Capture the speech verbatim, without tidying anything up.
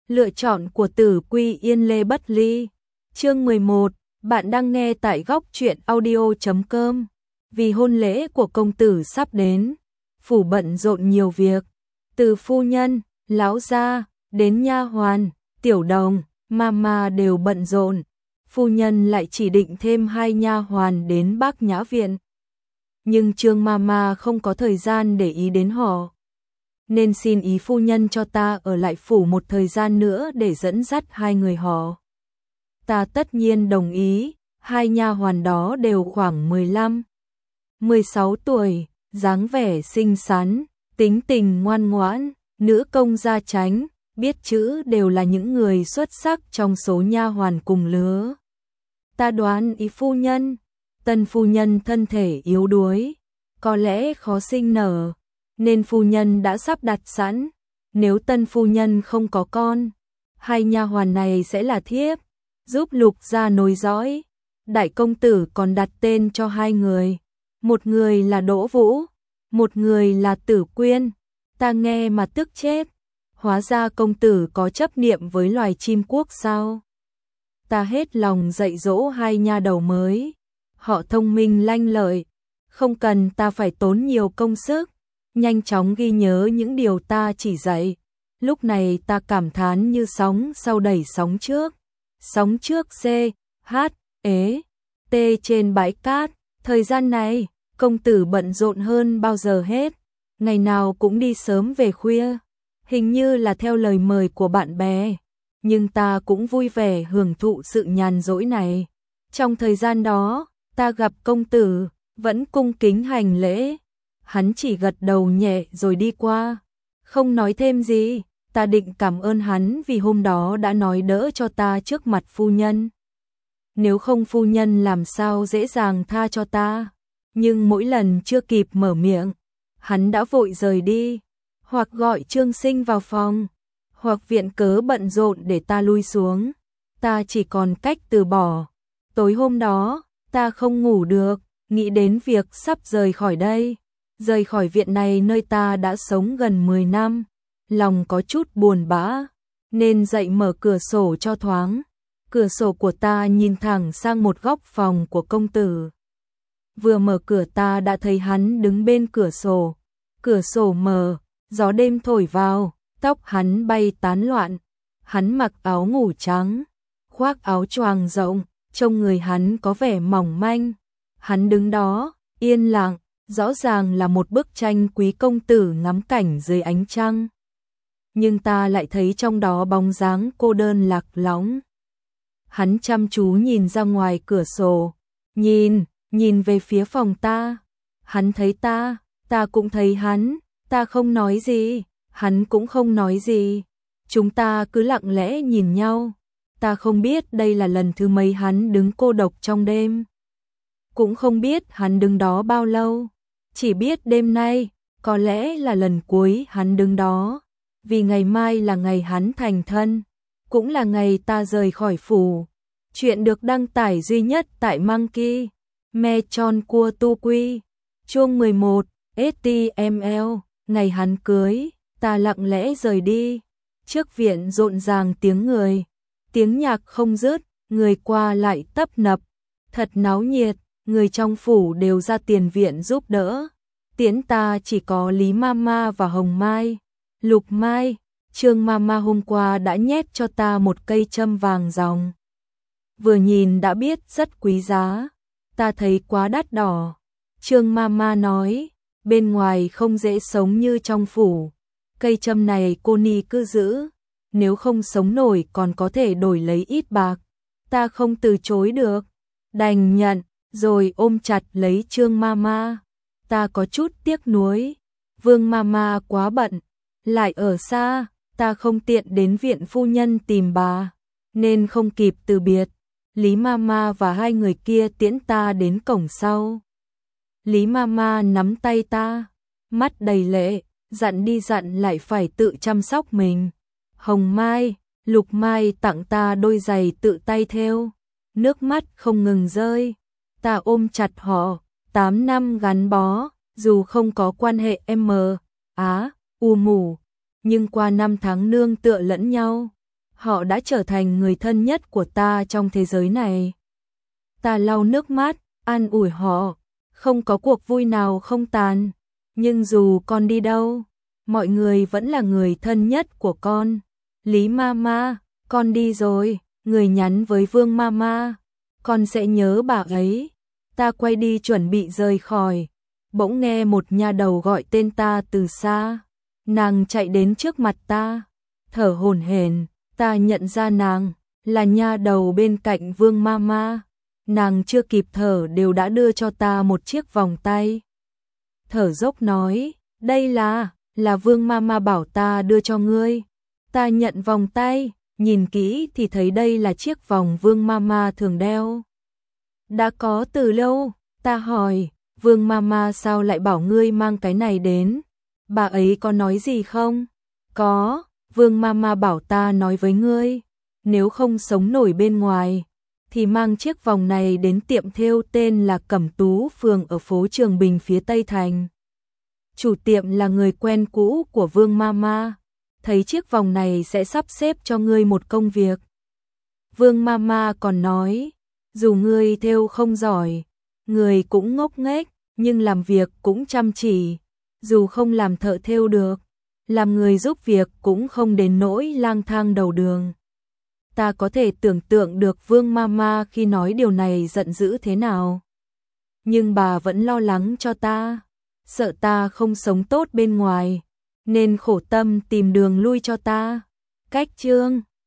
Lựa chọn của Tử Quy Yên Lê Bất Ly. Chương mười một, bạn đang nghe tại góc truyện audio chấm com. Vì hôn lễ của công tử sắp đến, phủ bận rộn nhiều việc, từ phu nhân, lão gia, đến nha hoàn, tiểu đồng, mama đều bận rộn. Phu nhân lại chỉ định thêm hai nha hoàn đến Bác Nhã viện. Nhưng Trương mama không có thời gian để ý đến họ, nên xin ý phu nhân cho ta ở lại phủ một thời gian nữa để dẫn dắt hai người họ. Ta tất nhiên đồng ý. Hai nha hoàn đó đều khoảng mười lăm, mười sáu tuổi, dáng vẻ xinh xắn, tính tình ngoan ngoãn, nữ công gia chánh, biết chữ, đều là những người xuất sắc trong số nha hoàn cùng lứa. Ta đoán ý phu nhân, tân phu nhân thân thể yếu đuối, có lẽ khó sinh nở, nên phu nhân đã sắp đặt sẵn, nếu tân phu nhân không có con, hai nha hoàn này sẽ là thiếp, giúp Lục gia nối dõi. Đại công tử còn đặt tên cho hai người, một người là Đỗ Vũ, một người là Tử Quyên. Ta nghe mà tức chết, hóa ra công tử có chấp niệm với loài chim quốc sao? Ta hết lòng dạy dỗ hai nha đầu mới, họ thông minh lanh lợi, không cần ta phải tốn nhiều công sức, nhanh chóng ghi nhớ những điều ta chỉ dạy. Lúc này ta cảm thán như sóng sau đẩy sóng trước, sóng trước C, H, ế, T trên bãi cát. Thời gian này, công tử bận rộn hơn bao giờ hết, ngày nào cũng đi sớm về khuya, hình như là theo lời mời của bạn bè, nhưng ta cũng vui vẻ hưởng thụ sự nhàn rỗi này. Trong thời gian đó, ta gặp công tử, vẫn cung kính hành lễ, hắn chỉ gật đầu nhẹ rồi đi qua, không nói thêm gì. Ta định cảm ơn hắn vì hôm đó đã nói đỡ cho ta trước mặt phu nhân. Nếu không phu nhân làm sao dễ dàng tha cho ta. Nhưng mỗi lần chưa kịp mở miệng, hắn đã vội rời đi, hoặc gọi Trương Sinh vào phòng, hoặc viện cớ bận rộn để ta lui xuống. Ta chỉ còn cách từ bỏ. Tối hôm đó, ta không ngủ được, nghĩ đến việc sắp rời khỏi đây, rời khỏi viện này nơi ta đã sống gần mười năm. Lòng có chút buồn bã, nên dậy mở cửa sổ cho thoáng. Cửa sổ của ta nhìn thẳng sang một góc phòng của công tử. Vừa mở cửa ta đã thấy hắn đứng bên cửa sổ. Cửa sổ mở, gió đêm thổi vào, tóc hắn bay tán loạn. Hắn mặc áo ngủ trắng, khoác áo choàng rộng, trông người hắn có vẻ mỏng manh. Hắn đứng đó, yên lặng, rõ ràng là một bức tranh quý công tử ngắm cảnh dưới ánh trăng. Nhưng ta lại thấy trong đó bóng dáng cô đơn lạc lõng. Hắn chăm chú nhìn ra ngoài cửa sổ, nhìn, nhìn về phía phòng ta. Hắn thấy ta, ta cũng thấy hắn, ta không nói gì, hắn cũng không nói gì. Chúng ta cứ lặng lẽ nhìn nhau. Ta không biết đây là lần thứ mấy hắn đứng cô độc trong đêm. Cũng không biết hắn đứng đó bao lâu. Chỉ biết đêm nay, có lẽ là lần cuối hắn đứng đó. Vì ngày mai là ngày hắn thành thân, cũng là ngày ta rời khỏi phủ. Chuyện được đăng tải duy nhất tại Monkey Mechon Cua Tu Quy. Chương mười một, ét tê em lờ. Ngày hắn cưới, ta lặng lẽ rời đi. Trước viện rộn ràng tiếng người, tiếng nhạc không dứt, người qua lại tấp nập, thật náo nhiệt. Người trong phủ đều ra tiền viện giúp đỡ. Tiễn ta chỉ có Lý Mama và Hồng Mai. Lục Mai, Trương Mama hôm qua đã nhét cho ta một cây châm vàng ròng. Vừa nhìn đã biết rất quý giá, ta thấy quá đắt đỏ. Trương Mama nói, bên ngoài không dễ sống như trong phủ. Cây châm này cô Ni cứ giữ, nếu không sống nổi còn có thể đổi lấy ít bạc. Ta không từ chối được, đành nhận, rồi ôm chặt lấy Trương Mama. Ta có chút tiếc nuối, Vương Mama quá bận, lại ở xa, ta không tiện đến viện phu nhân tìm bà, nên không kịp từ biệt. Lý Mama và hai người kia tiễn ta đến cổng sau. Lý Mama nắm tay ta, mắt đầy lệ, dặn đi dặn lại phải tự chăm sóc mình. Hồng Mai, Lục Mai tặng ta đôi giày tự tay thêu, nước mắt không ngừng rơi. Ta ôm chặt họ, tám năm gắn bó, dù không có quan hệ em, á, u mù, nhưng qua năm tháng nương tựa lẫn nhau, họ đã trở thành người thân nhất của ta trong thế giới này. Ta lau nước mắt, an ủi họ, không có cuộc vui nào không tàn, nhưng dù con đi đâu, mọi người vẫn là người thân nhất của con. Lý Mama, con đi rồi, người nhắn với Vương Mama, con sẽ nhớ bà ấy. Ta quay đi chuẩn bị rời khỏi, bỗng nghe một nha đầu gọi tên ta từ xa. Nàng chạy đến trước mặt ta, thở hổn hển, ta nhận ra nàng là nha đầu bên cạnh Vương Mama. Nàng chưa kịp thở đều đã đưa cho ta một chiếc vòng tay. Thở dốc nói, đây là, là Vương Mama bảo ta đưa cho ngươi. Ta nhận vòng tay, nhìn kỹ thì thấy đây là chiếc vòng Vương Mama thường đeo. Đã có từ lâu, ta hỏi, Vương Mama sao lại bảo ngươi mang cái này đến? Bà ấy có nói gì không? Có, Vương Mama bảo ta nói với ngươi, nếu không sống nổi bên ngoài, thì mang chiếc vòng này đến tiệm thêu tên là Cẩm Tú Phường ở phố Trường Bình phía Tây Thành. Chủ tiệm là người quen cũ của Vương Mama, thấy chiếc vòng này sẽ sắp xếp cho ngươi một công việc. Vương Mama còn nói, dù ngươi thêu không giỏi, người cũng ngốc nghếch, nhưng làm việc cũng chăm chỉ, dù không làm thợ thêu được, làm người giúp việc cũng không đến nỗi lang thang đầu đường. Ta có thể tưởng tượng được Vương Mama khi nói điều này giận dữ thế nào. Nhưng bà vẫn lo lắng cho ta, sợ ta không sống tốt bên ngoài, nên khổ tâm tìm đường lui cho ta. Cách chương